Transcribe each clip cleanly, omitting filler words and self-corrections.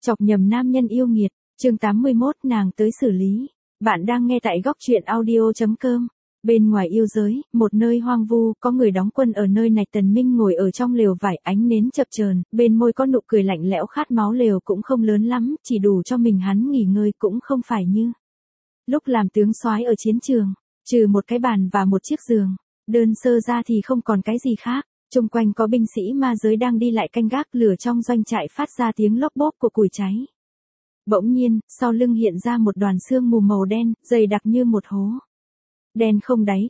Chọc nhầm nam nhân yêu nghiệt, chương 81 nàng tới xử lý. Bạn đang nghe tại góc truyện audio.com. Bên ngoài yêu giới, một nơi hoang vu, có người đóng quân ở nơi này. Tần Minh ngồi ở trong lều vải, ánh nến chập chờn, bên môi có nụ cười lạnh lẽo khát máu. Lều cũng không lớn lắm, chỉ đủ cho mình hắn nghỉ ngơi, cũng không phải như lúc làm tướng soái ở chiến trường, trừ một cái bàn và một chiếc giường, đơn sơ ra thì không còn cái gì khác. Xung quanh có binh sĩ ma giới đang đi lại canh gác, lửa trong doanh trại phát ra tiếng lốp bốp của củi cháy. Bỗng nhiên, sau lưng hiện ra một đoàn sương mù màu đen, dày đặc như một hố đen không đáy.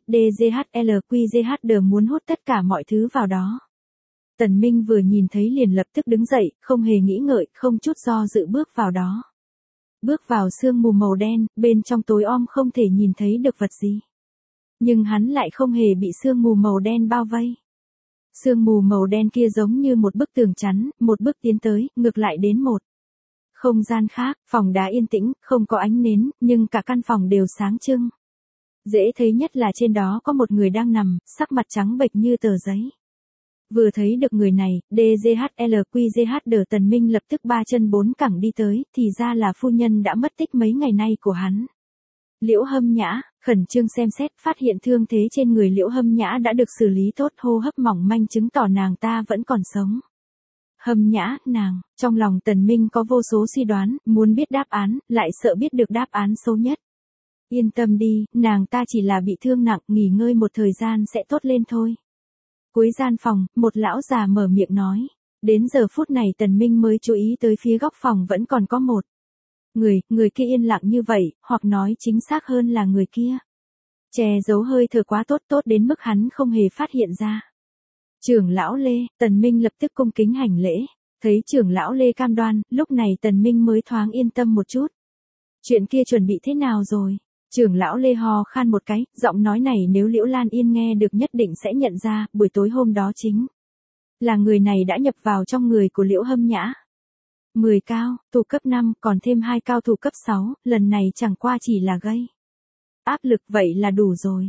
DGHLQGHD muốn hút tất cả mọi thứ vào đó. Tần Minh vừa nhìn thấy liền lập tức đứng dậy, không hề nghĩ ngợi, không chút do dự bước vào đó. Bước vào sương mù màu đen, bên trong tối om không thể nhìn thấy được vật gì. Nhưng hắn lại không hề bị sương mù màu đen bao vây. Sương mù màu đen kia giống như một bức tường chắn, một bước tiến tới, ngược lại đến một không gian khác. Phòng đá yên tĩnh, không có ánh nến, nhưng cả căn phòng đều sáng trưng. Dễ thấy nhất là trên đó có một người đang nằm, sắc mặt trắng bệch như tờ giấy. Vừa thấy được người này, DGHLQGHD Tần Minh lập tức ba chân bốn cẳng đi tới, thì ra là phu nhân đã mất tích mấy ngày nay của hắn. Liễu Hâm Nhã, khẩn trương xem xét, phát hiện thương thế trên người Liễu Hâm Nhã đã được xử lý tốt, hô hấp mỏng manh chứng tỏ nàng ta vẫn còn sống. Hâm Nhã, nàng, trong lòng Tần Minh có vô số suy đoán, muốn biết đáp án, lại sợ biết được đáp án xấu nhất. Yên tâm đi, nàng ta chỉ là bị thương nặng, nghỉ ngơi một thời gian sẽ tốt lên thôi. Cuối gian phòng, một lão già mở miệng nói. Đến giờ phút này Tần Minh mới chú ý tới phía góc phòng vẫn còn có một người kia yên lặng như vậy, hoặc nói chính xác hơn là người kia che giấu hơi thở quá tốt đến mức hắn không hề phát hiện ra. Trưởng lão Lê, Tần Minh lập tức cung kính hành lễ. Thấy trưởng lão Lê cam đoan, lúc này Tần Minh mới thoáng yên tâm một chút. Chuyện kia chuẩn bị thế nào rồi? Trưởng lão Lê ho khan một cái, giọng nói này nếu Liễu Lan Yên nghe được nhất định sẽ nhận ra, buổi tối hôm đó chính là người này đã nhập vào trong người của Liễu Hâm Nhã. 10 cao thủ cấp 5, còn thêm 2 cao thủ cấp 6, lần này chẳng qua chỉ là gây áp lực, vậy là đủ rồi.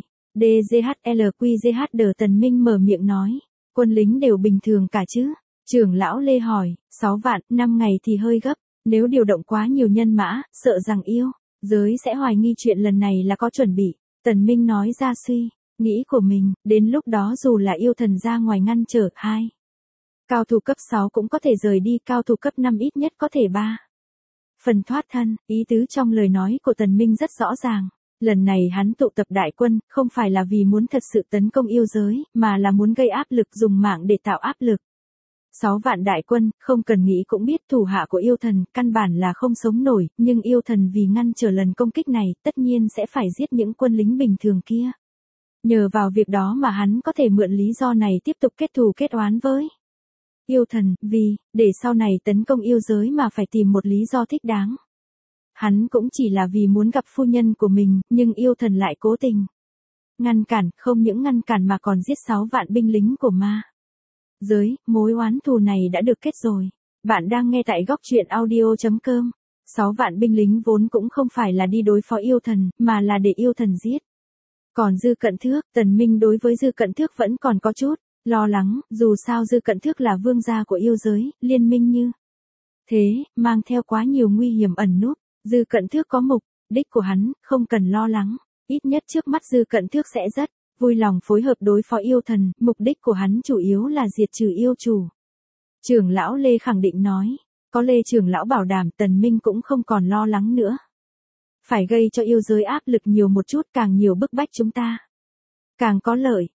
DGHLQGHD Tần Minh mở miệng nói, quân lính đều bình thường cả chứ? Trưởng lão Lê hỏi, 6 vạn, 5 ngày thì hơi gấp, nếu điều động quá nhiều nhân mã, sợ rằng yêu giới sẽ hoài nghi chuyện lần này là có chuẩn bị. Tần Minh nói ra suy nghĩ của mình, đến lúc đó dù là yêu thần ra ngoài ngăn trở, 2 cao thủ cấp 6 cũng có thể rời đi, cao thủ cấp 5 ít nhất có thể 3 phần thoát thân. Ý tứ trong lời nói của Tần Minh rất rõ ràng. Lần này hắn tụ tập đại quân, không phải là vì muốn thật sự tấn công yêu giới, mà là muốn gây áp lực, dùng mạng để tạo áp lực. 6 vạn đại quân, không cần nghĩ cũng biết thủ hạ của yêu thần, căn bản là không sống nổi, nhưng yêu thần vì ngăn trở lần công kích này, tất nhiên sẽ phải giết những quân lính bình thường kia. Nhờ vào việc đó mà hắn có thể mượn lý do này tiếp tục kết thù kết oán với yêu thần, để sau này tấn công yêu giới mà phải tìm một lý do thích đáng. Hắn cũng chỉ là vì muốn gặp phu nhân của mình, nhưng yêu thần lại cố tình ngăn cản, không những ngăn cản mà còn giết 6 vạn binh lính của ma giới. Mối oán thù này đã được kết rồi. Bạn đang nghe tại góc truyện audio.com. 6 vạn binh lính vốn cũng không phải là đi đối phó yêu thần, mà là để yêu thần giết. Còn Dư Cận Thước, Tần Minh đối với Dư Cận Thước vẫn còn có chút lo lắng, dù sao Dư Cận Thước là vương gia của yêu giới, liên minh như thế, mang theo quá nhiều nguy hiểm ẩn núp. Dư Cận Thước có mục đích của hắn, không cần lo lắng. Ít nhất trước mắt Dư Cận Thước sẽ rất vui lòng phối hợp đối phó yêu thần, mục đích của hắn chủ yếu là diệt trừ yêu chủ. Trưởng lão Lê khẳng định nói, có Lê trưởng lão bảo đảm, Tần Minh cũng không còn lo lắng nữa. Phải gây cho yêu giới áp lực nhiều một chút, càng nhiều bức bách chúng ta càng có lợi.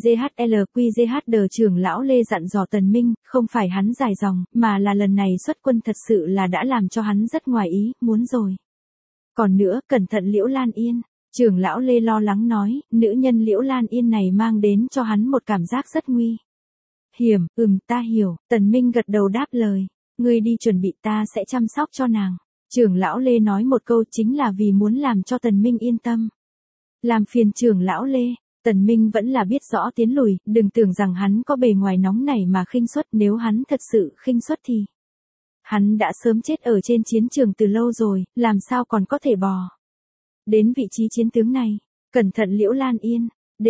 DGHLQGHD trưởng lão Lê dặn dò Tần Minh, không phải hắn dài dòng, mà là lần này xuất quân thật sự là đã làm cho hắn rất ngoài ý muốn rồi. Còn nữa, cẩn thận Liễu Lan Yên. Trưởng lão Lê lo lắng nói, nữ nhân Liễu Lan Yên này mang đến cho hắn một cảm giác rất nguy hiểm. Ta hiểu. Tần Minh gật đầu đáp lời. Ngươi đi chuẩn bị, ta sẽ chăm sóc cho nàng. Trưởng lão Lê nói một câu chính là vì muốn làm cho Tần Minh yên tâm. Làm phiền trưởng lão Lê. Tần Minh vẫn là biết rõ tiến lùi, đừng tưởng rằng hắn có bề ngoài nóng này mà khinh suất, nếu hắn thật sự khinh suất thì hắn đã sớm chết ở trên chiến trường từ lâu rồi, làm sao còn có thể bò đến vị trí chiến tướng này. Cẩn thận Liễu Lan Yên.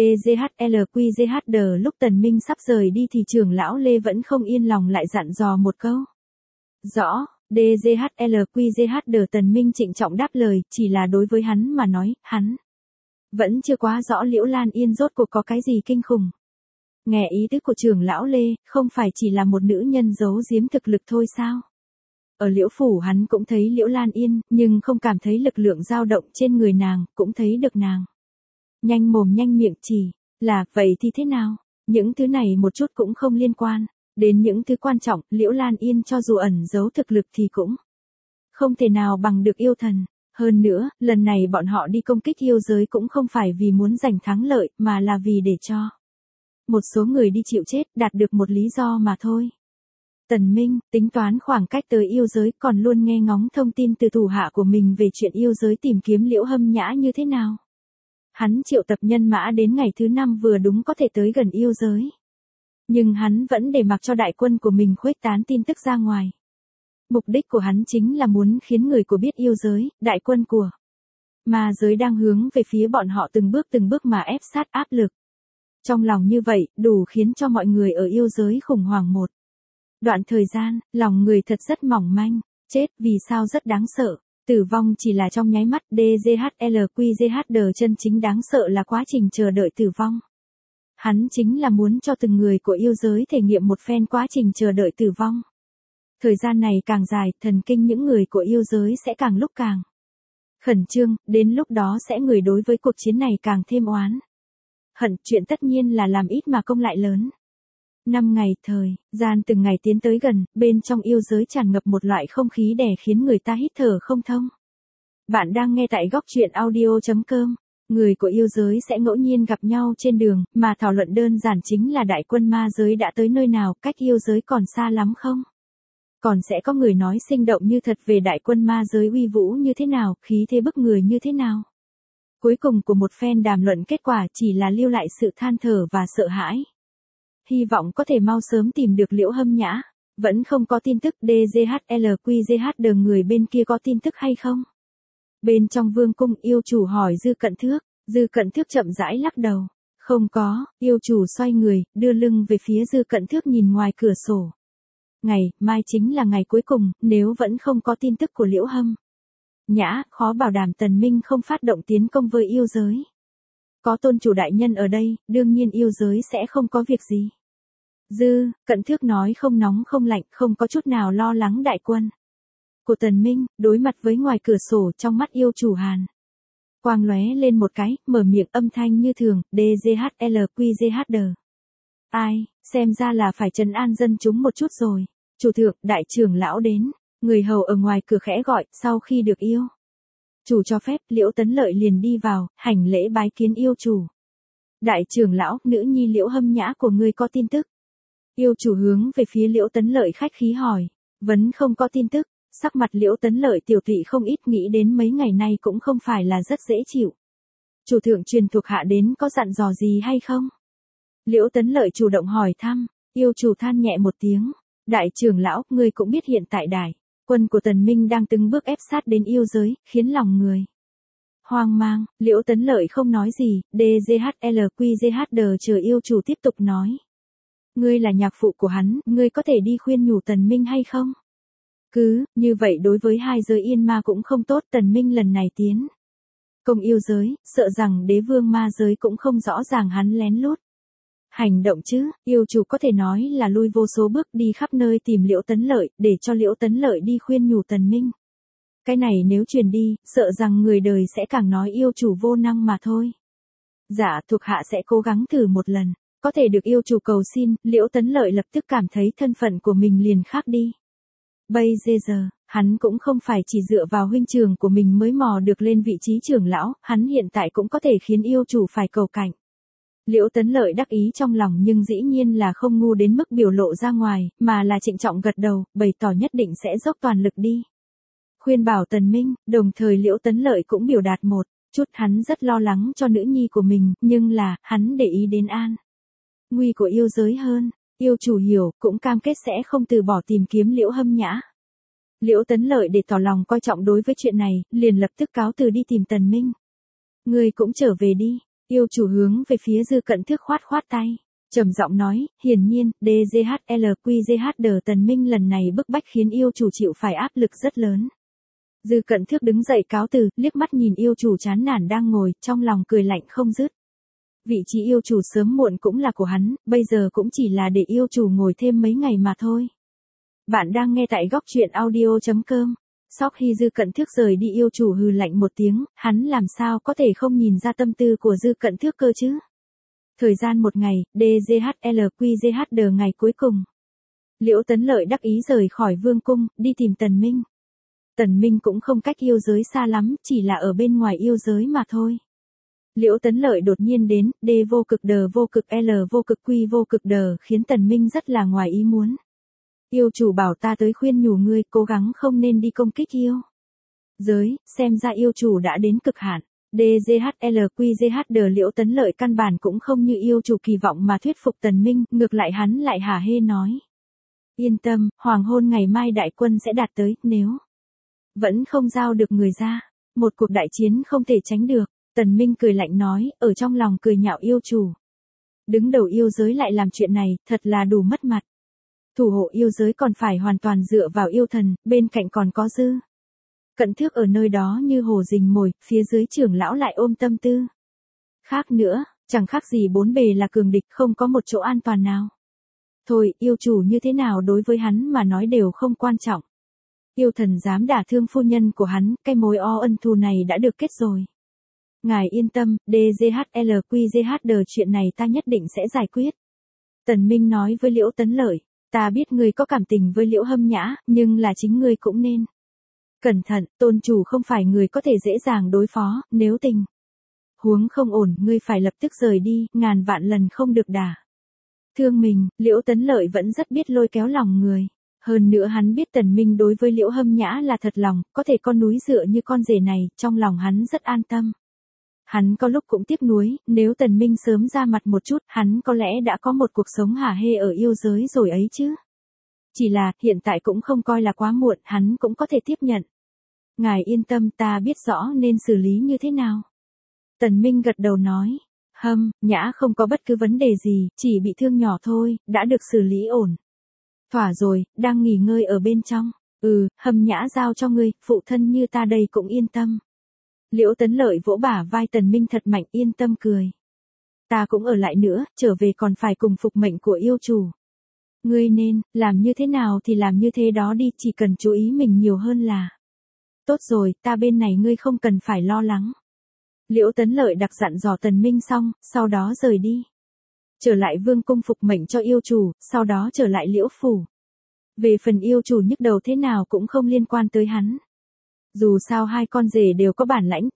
DGHLQGHD lúc Tần Minh sắp rời đi thì trưởng lão Lê vẫn không yên lòng lại dặn dò một câu. Rõ, DGHLQGH Tần Minh trịnh trọng đáp lời, chỉ là đối với hắn mà nói, hắn vẫn chưa quá rõ Liễu Lan Yên rốt cuộc có cái gì kinh khủng. Nghe ý tứ của trưởng lão Lê, không phải chỉ là một nữ nhân giấu giếm thực lực thôi sao? Ở Liễu Phủ hắn cũng thấy Liễu Lan Yên, nhưng không cảm thấy lực lượng dao động trên người nàng, cũng thấy được nàng nhanh mồm nhanh miệng, chỉ là, vậy thì thế nào? Những thứ này một chút cũng không liên quan đến những thứ quan trọng. Liễu Lan Yên cho dù ẩn giấu thực lực thì cũng không thể nào bằng được yêu thần. Hơn nữa, lần này bọn họ đi công kích yêu giới cũng không phải vì muốn giành thắng lợi, mà là vì để cho một số người đi chịu chết, đạt được một lý do mà thôi. Tần Minh, tính toán khoảng cách tới yêu giới, còn luôn nghe ngóng thông tin từ thủ hạ của mình về chuyện yêu giới tìm kiếm Liễu Hâm Nhã như thế nào. Hắn triệu tập nhân mã đến ngày thứ 5 vừa đúng có thể tới gần yêu giới. Nhưng hắn vẫn để mặc cho đại quân của mình khuếch tán tin tức ra ngoài. Mục đích của hắn chính là muốn khiến người của biết yêu giới, đại quân của ma giới đang hướng về phía bọn họ từng bước mà ép sát áp lực. Trong lòng như vậy, đủ khiến cho mọi người ở yêu giới khủng hoảng một đoạn thời gian. Lòng người thật rất mỏng manh, chết vì sao rất đáng sợ. Tử vong chỉ là trong nháy mắt. DGHLQGH chân chính đáng sợ là quá trình chờ đợi tử vong. Hắn chính là muốn cho từng người của yêu giới thể nghiệm một phen quá trình chờ đợi tử vong. Thời gian này càng dài, thần kinh những người của yêu giới sẽ càng lúc càng khẩn trương, đến lúc đó sẽ người đối với cuộc chiến này càng thêm oán hận. Chuyện tất nhiên là làm ít mà công lại lớn. 5 ngày thời gian từng ngày tiến tới gần, bên trong yêu giới tràn ngập một loại không khí đè khiến người ta hít thở không thông. Bạn đang nghe tại góc truyện audio.com. Người của yêu giới sẽ ngẫu nhiên gặp nhau trên đường, mà thảo luận đơn giản chính là đại quân ma giới đã tới nơi nào, cách yêu giới còn xa lắm không? Còn sẽ có người nói sinh động như thật về đại quân ma giới uy vũ như thế nào, khí thế bức người như thế nào. Cuối cùng của một phen đàm luận kết quả chỉ là lưu lại sự than thở và sợ hãi. Hy vọng có thể mau sớm tìm được Liễu Hâm Nhã. Vẫn không có tin tức. DGHLQGH người bên kia có tin tức hay không? Bên trong vương cung yêu chủ hỏi Dư Cận Thước. Dư Cận Thước chậm rãi lắc đầu. Không có. Yêu chủ xoay người, đưa lưng về phía Dư Cận Thước nhìn ngoài cửa sổ. Ngày mai chính là ngày cuối cùng, nếu vẫn không có tin tức của Liễu Hâm Nhã, khó bảo đảm Tần Minh không phát động tiến công với yêu giới. Có tôn chủ đại nhân ở đây, đương nhiên yêu giới sẽ không có việc gì. Dư Cận Thước nói không nóng không lạnh, không có chút nào lo lắng đại quân của Tần Minh. Đối mặt với ngoài cửa sổ, trong mắt yêu chủ hàn quang lóe lên một cái, mở miệng âm thanh như thường. DGHLQGH. Ai, xem ra là phải trấn an dân chúng một chút rồi. Chủ thượng, đại trưởng lão đến. Người hầu ở ngoài cửa khẽ gọi. Sau khi được yêu chủ cho phép, Liễu Tấn Lợi liền đi vào, hành lễ bái kiến yêu chủ. Đại trưởng lão, nữ nhi Liễu Hâm Nhã của ngươi có tin tức? Yêu chủ hướng về phía Liễu Tấn Lợi khách khí hỏi. Vẫn không có tin tức. Sắc mặt Liễu Tấn Lợi tiểu tụy không ít, nghĩ đến mấy ngày nay cũng không phải là rất dễ chịu. Chủ thượng truyền thuộc hạ đến có dặn dò gì hay không? Liễu Tấn Lợi chủ động hỏi thăm. Yêu chủ than nhẹ một tiếng. Đại trưởng lão, ngươi cũng biết hiện tại đại quân của Tần Minh đang từng bước ép sát đến yêu giới, khiến lòng người hoang mang. Liễu Tấn Lợi không nói gì. DGHLQGH chờ yêu chủ tiếp tục nói. Ngươi là nhạc phụ của hắn, ngươi có thể đi khuyên nhủ Tần Minh hay không? Cứ như vậy đối với hai giới yên ma cũng không tốt. Tần Minh lần này tiến công yêu giới, sợ rằng đế vương ma giới cũng không rõ ràng hắn lén lút hành động chứ. Yêu chủ có thể nói là lui vô số bước, đi khắp nơi tìm Liễu Tấn Lợi, để cho Liễu Tấn Lợi đi khuyên nhủ Tần Minh. Cái này nếu truyền đi, sợ rằng người đời sẽ càng nói yêu chủ vô năng mà thôi. Dạ, thuộc hạ sẽ cố gắng thử một lần. Có thể được yêu chủ cầu xin. Liễu Tấn Lợi lập tức cảm thấy thân phận của mình liền khác đi. Bây giờ, hắn cũng không phải chỉ dựa vào huynh trưởng của mình mới mò được lên vị trí trưởng lão, hắn hiện tại cũng có thể khiến yêu chủ phải cầu cạnh. Liễu Tấn Lợi đắc ý trong lòng nhưng dĩ nhiên là không ngu đến mức biểu lộ ra ngoài, mà là trịnh trọng gật đầu, bày tỏ nhất định sẽ dốc toàn lực đi khuyên bảo Tần Minh. Đồng thời Liễu Tấn Lợi cũng biểu đạt một chút hắn rất lo lắng cho nữ nhi của mình, nhưng là hắn để ý đến an nguy của yêu giới hơn. Yêu chủ hiểu, cũng cam kết sẽ không từ bỏ tìm kiếm Liễu Hâm Nhã. Liễu Tấn Lợi để tỏ lòng coi trọng đối với chuyện này, liền lập tức cáo từ đi tìm Tần Minh. Ngươi cũng trở về đi. Yêu chủ hướng về phía Dư Cận Thước khoát khoát tay. Trầm giọng nói, hiển nhiên, DGHLQGH Tần Minh lần này bức bách khiến yêu chủ chịu phải áp lực rất lớn. Dư Cận Thước đứng dậy cáo từ, liếc mắt nhìn yêu chủ chán nản đang ngồi, trong lòng cười lạnh không dứt. Vị trí yêu chủ sớm muộn cũng là của hắn, bây giờ cũng chỉ là để yêu chủ ngồi thêm mấy ngày mà thôi. Bạn đang nghe tại góc truyện audio.com. Sau khi Dư Cận Thước rời đi yêu chủ hừ lạnh một tiếng, hắn làm sao có thể không nhìn ra tâm tư của Dư Cận Thước cơ chứ. Thời gian một ngày, DGHLQGH ngày cuối cùng. Liễu Tấn Lợi đắc ý rời khỏi vương cung, đi tìm Tần Minh. Tần Minh cũng không cách yêu giới xa lắm, chỉ là ở bên ngoài yêu giới mà thôi. Liễu Tấn Lợi đột nhiên đến, D vô cực đờ vô cực L vô cực Q vô cực đờ khiến Tần Minh rất là ngoài ý muốn. Yêu chủ bảo ta tới khuyên nhủ ngươi cố gắng không nên đi công kích yêu giới, xem ra yêu chủ đã đến cực hạn. DGHLQGH Liễu Tấn Lợi căn bản cũng không như yêu chủ kỳ vọng mà thuyết phục Tần Minh, ngược lại hắn lại hả hê nói. Yên tâm, hoàng hôn ngày mai đại quân sẽ đạt tới, nếu vẫn không giao được người ra, một cuộc đại chiến không thể tránh được. Tần Minh cười lạnh nói, ở trong lòng cười nhạo yêu chủ. Đứng đầu yêu giới lại làm chuyện này, thật là đủ mất mặt. Thủ hộ yêu giới còn phải hoàn toàn dựa vào yêu thần, bên cạnh còn có Dư Cận Thước ở nơi đó như hồ rình mồi, phía dưới trưởng lão lại ôm tâm tư. Khác nữa, chẳng khác gì bốn bề là cường địch, không có một chỗ an toàn nào. Thôi, yêu chủ như thế nào đối với hắn mà nói đều không quan trọng. Yêu thần dám đả thương phu nhân của hắn, cái mối ân thù này đã được kết rồi. Ngài yên tâm, DGHLQGH chuyện này ta nhất định sẽ giải quyết. Tần Minh nói với Liễu Tấn Lợi, ta biết ngươi có cảm tình với Liễu Hâm Nhã, nhưng là chính ngươi cũng nên cẩn thận, tôn chủ không phải người có thể dễ dàng đối phó, nếu tình huống không ổn, ngươi phải lập tức rời đi, ngàn vạn lần không được đả thương mình. Liễu Tấn Lợi vẫn rất biết lôi kéo lòng người. Hơn nữa hắn biết Tần Minh đối với Liễu Hâm Nhã là thật lòng, có thể con núi dựa như con rể này, trong lòng hắn rất an tâm. Hắn có lúc cũng tiếc nuối, nếu Tần Minh sớm ra mặt một chút, hắn có lẽ đã có một cuộc sống hả hê ở yêu giới rồi ấy chứ. Chỉ là, hiện tại cũng không coi là quá muộn, hắn cũng có thể tiếp nhận. Ngài yên tâm, ta biết rõ nên xử lý như thế nào. Tần Minh gật đầu nói, Nhã không có bất cứ vấn đề gì, chỉ bị thương nhỏ thôi, đã được xử lý ổn. Thỏa rồi, đang nghỉ ngơi ở bên trong. Hâm Nhã giao cho ngươi, phụ thân như ta đây cũng yên tâm. Liễu Tấn Lợi vỗ bả vai Tần Minh thật mạnh, yên tâm cười. Ta cũng ở lại nữa, trở về còn phải cùng phục mệnh của yêu chủ. Ngươi nên, làm như thế nào thì làm như thế đó đi, chỉ cần chú ý mình nhiều hơn là. Tốt rồi, ta bên này ngươi không cần phải lo lắng. Liễu Tấn Lợi đặc dặn dò Tần Minh xong, sau đó rời đi. Trở lại vương cung phục mệnh cho yêu chủ, sau đó trở lại Liễu phủ. Về phần yêu chủ nhức đầu thế nào cũng không liên quan tới hắn. Dù sao hai con rể đều có bản lãnh,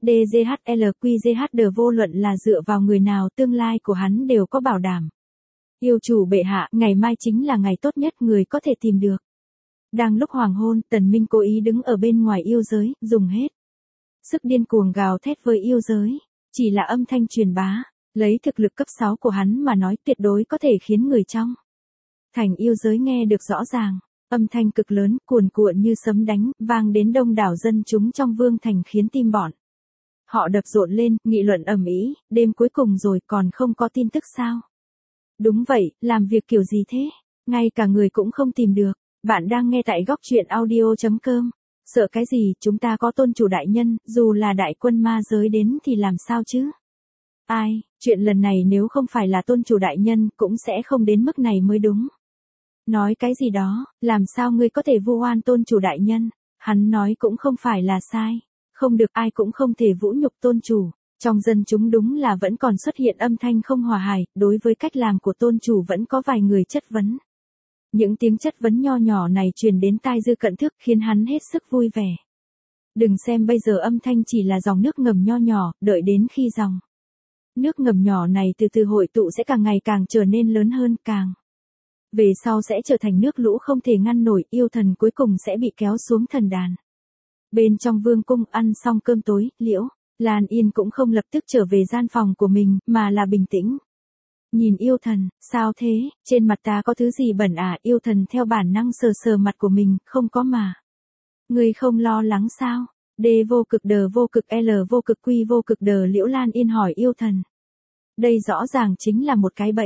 DGHLQGH vô luận là dựa vào người nào tương lai của hắn đều có bảo đảm. Yêu chủ bệ hạ, ngày mai chính là ngày tốt nhất người có thể tìm được. Đang lúc hoàng hôn, Tần Minh cố ý đứng ở bên ngoài yêu giới, dùng hết sức điên cuồng gào thét với yêu giới. Chỉ là âm thanh truyền bá, lấy thực lực cấp 6 của hắn mà nói tuyệt đối có thể khiến người trong thành yêu giới nghe được rõ ràng. Âm thanh cực lớn, cuồn cuộn như sấm đánh, vang đến đông đảo dân chúng trong vương thành khiến tim bọn họ đập rộn lên, nghị luận ầm ĩ, đêm cuối cùng rồi còn không có tin tức sao? Đúng vậy, làm việc kiểu gì thế? Ngay cả người cũng không tìm được. Bạn đang nghe tại góc truyện audio.com. Sợ cái gì, chúng ta có tôn chủ đại nhân, dù là đại quân ma giới đến thì làm sao chứ? Ai, chuyện lần này nếu không phải là tôn chủ đại nhân, cũng sẽ không đến mức này mới đúng. Nói cái gì đó, làm sao ngươi có thể vu oan tôn chủ đại nhân? Hắn nói cũng không phải là sai. Không được, ai cũng không thể vũ nhục tôn chủ. Trong dân chúng đúng là vẫn còn xuất hiện âm thanh không hòa hài, đối với cách làm của tôn chủ vẫn có vài người chất vấn. Những tiếng chất vấn nho nhỏ này truyền đến tai Dư Cận Thước khiến hắn hết sức vui vẻ. Đừng xem bây giờ âm thanh chỉ là dòng nước ngầm nho nhỏ, đợi đến khi dòng nước ngầm nhỏ này từ từ hội tụ sẽ càng ngày càng trở nên lớn hơn, càng về sau sẽ trở thành nước lũ không thể ngăn nổi, yêu thần cuối cùng sẽ bị kéo xuống thần đàn. Bên trong vương cung ăn xong cơm tối, Liễu Lan Yên cũng không lập tức trở về gian phòng của mình, mà là bình tĩnh. Nhìn yêu thần, sao thế, trên mặt ta có thứ gì bẩn à? Yêu thần theo bản năng sờ sờ mặt của mình, không có mà. Ngươi không lo lắng sao? D vô cực đờ vô cực L vô cực Q vô cực đờ. Liễu Lan Yên hỏi yêu thần. Đây rõ ràng chính là một cái bẫy.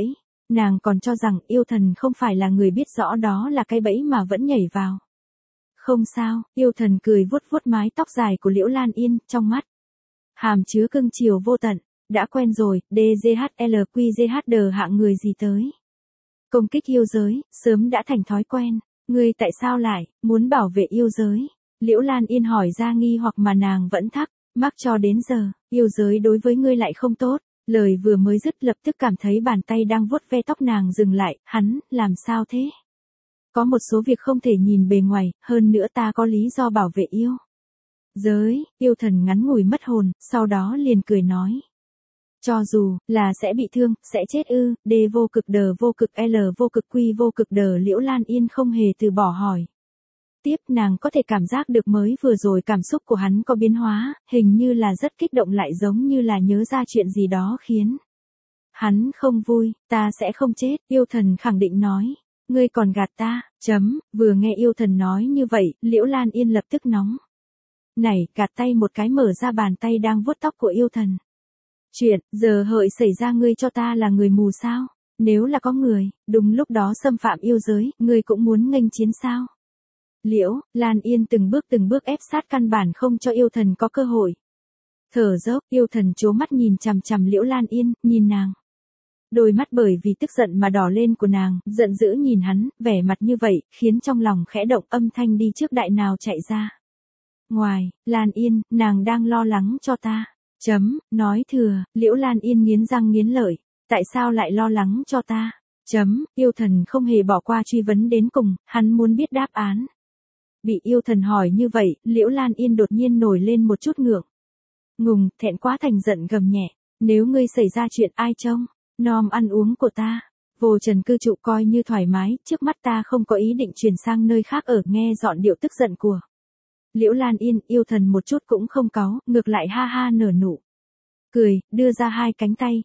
Nàng còn cho rằng yêu thần không phải là người biết rõ đó là cái bẫy mà vẫn nhảy vào. Không sao, yêu thần cười vuốt vuốt mái tóc dài của Liễu Lan Yên, trong mắt hàm chứa cưng chiều vô tận. Đã quen rồi, DGHLQGHD hạng người gì tới. Công kích yêu giới, sớm đã thành thói quen. Ngươi tại sao lại muốn bảo vệ yêu giới? Liễu Lan Yên hỏi ra nghi hoặc mà nàng vẫn thắc mắc cho đến giờ, yêu giới đối với ngươi lại không tốt. Lời vừa mới dứt lập tức cảm thấy bàn tay đang vuốt ve tóc nàng dừng lại, hắn, làm sao thế? Có một số việc không thể nhìn bề ngoài, hơn nữa ta có lý do bảo vệ yêu giới. Yêu thần ngắn ngủi mất hồn, sau đó liền cười nói. Cho dù là sẽ bị thương, sẽ chết ư? D vô cực đờ vô cực L vô cực quy vô cực đờ. Liễu Lan Yên không hề từ bỏ hỏi. Tiếp nàng có thể cảm giác được mới vừa rồi cảm xúc của hắn có biến hóa, hình như là rất kích động lại giống như là nhớ ra chuyện gì đó khiến hắn không vui. Ta sẽ không chết, yêu thần khẳng định nói. Ngươi còn gạt ta, vừa nghe yêu thần nói như vậy, Liễu Lan Yên lập tức nóng nảy, gạt tay một cái mở ra bàn tay đang vuốt tóc của yêu thần. Chuyện, giờ hợi xảy ra ngươi cho ta là người mù sao? Nếu là có người, đúng lúc đó xâm phạm yêu giới, ngươi cũng muốn nghênh chiến sao? Liễu Lan Yên từng bước ép sát căn bản không cho yêu thần có cơ hội. Thở dốc, yêu thần trố mắt nhìn chằm chằm Liễu Lan Yên, nhìn nàng. Đôi mắt bởi vì tức giận mà đỏ lên của nàng, giận dữ nhìn hắn, vẻ mặt như vậy, khiến trong lòng khẽ động, âm thanh đi trước đại nào chạy ra. Ngoài, Lan Yên, nàng đang lo lắng cho ta. Nói thừa, Liễu Lan Yên nghiến răng nghiến lợi. Tại sao lại lo lắng cho ta? Yêu thần không hề bỏ qua truy vấn đến cùng, hắn muốn biết đáp án. Bị yêu thần hỏi như vậy, Liễu Lan Yên đột nhiên nổi lên một chút ngượng ngùng, thẹn quá thành giận gầm nhẹ. Nếu ngươi xảy ra chuyện ai trông nom ăn uống của ta? Vô trần cư trụ coi như thoải mái, trước mắt ta không có ý định chuyển sang nơi khác ở. Nghe dọn điệu tức giận của Liễu Lan Yên, yêu thần một chút cũng không cáu, ngược lại ha ha nở nụ cười, đưa ra hai cánh tay,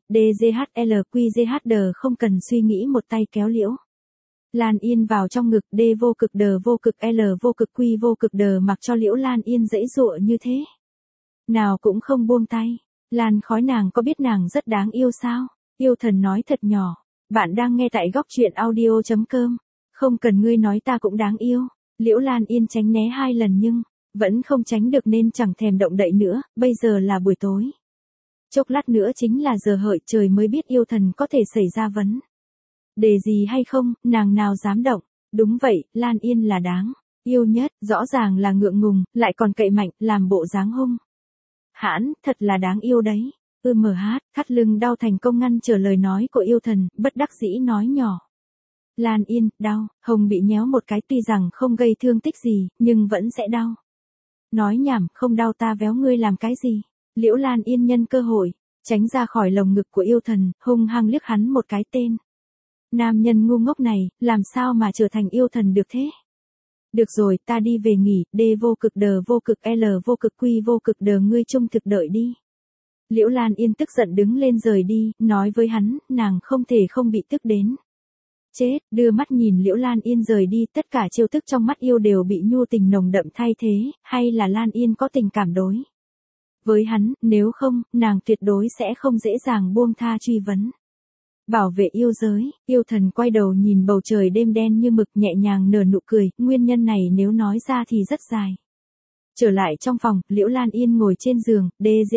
DGHLQGHD không cần suy nghĩ một tay kéo Liễu Lan Yên vào trong ngực. D vô cực đờ vô cực L vô cực quy vô cực đờ, mặc cho Liễu Lan Yên giãy giụa như thế nào cũng không buông tay. Lan khói, nàng có biết nàng rất đáng yêu sao? Yêu thần nói thật nhỏ. Bạn đang nghe tại góc truyện audio.com. Không cần ngươi nói ta cũng đáng yêu. Liễu Lan Yên tránh né 2 lần nhưng vẫn không tránh được nên chẳng thèm động đậy nữa. Bây giờ là buổi tối. Chốc lát nữa chính là giờ hợi, trời mới biết yêu thần có thể xảy ra vấn đề gì hay không, nàng nào dám động. Đúng vậy, Lan Yên là đáng yêu nhất, rõ ràng là ngượng ngùng, lại còn cậy mạnh, làm bộ dáng hung hãn, thật là đáng yêu đấy. Thắt lưng đau thành công ngăn trở lời nói của yêu thần, bất đắc dĩ nói nhỏ. Lan Yên, đau, hông bị nhéo một cái tuy rằng không gây thương tích gì, nhưng vẫn sẽ đau. Nói nhảm, không đau ta véo ngươi làm cái gì? Liễu Lan Yên nhân cơ hội, tránh ra khỏi lồng ngực của yêu thần, hung hăng liếc hắn một cái. Tên nam nhân ngu ngốc này, làm sao mà trở thành yêu thần được thế? Được rồi, ta đi về nghỉ. D vô cực đờ vô cực L vô cực quy vô cực đờ, ngươi trung thực đợi đi. Liễu Lan Yên tức giận đứng lên rời đi, nói với hắn, nàng không thể không bị tức đến chết. Đưa mắt nhìn Liễu Lan Yên rời đi, tất cả chiêu thức trong mắt yêu đều bị nhu tình nồng đậm thay thế, hay là Lan Yên có tình cảm đối với hắn, nếu không, nàng tuyệt đối sẽ không dễ dàng buông tha truy vấn. Bảo vệ yêu giới, yêu thần quay đầu nhìn bầu trời đêm đen như mực, nhẹ nhàng nở nụ cười, nguyên nhân này nếu nói ra thì rất dài. Trở lại trong phòng, Liễu Lan Yên ngồi trên giường,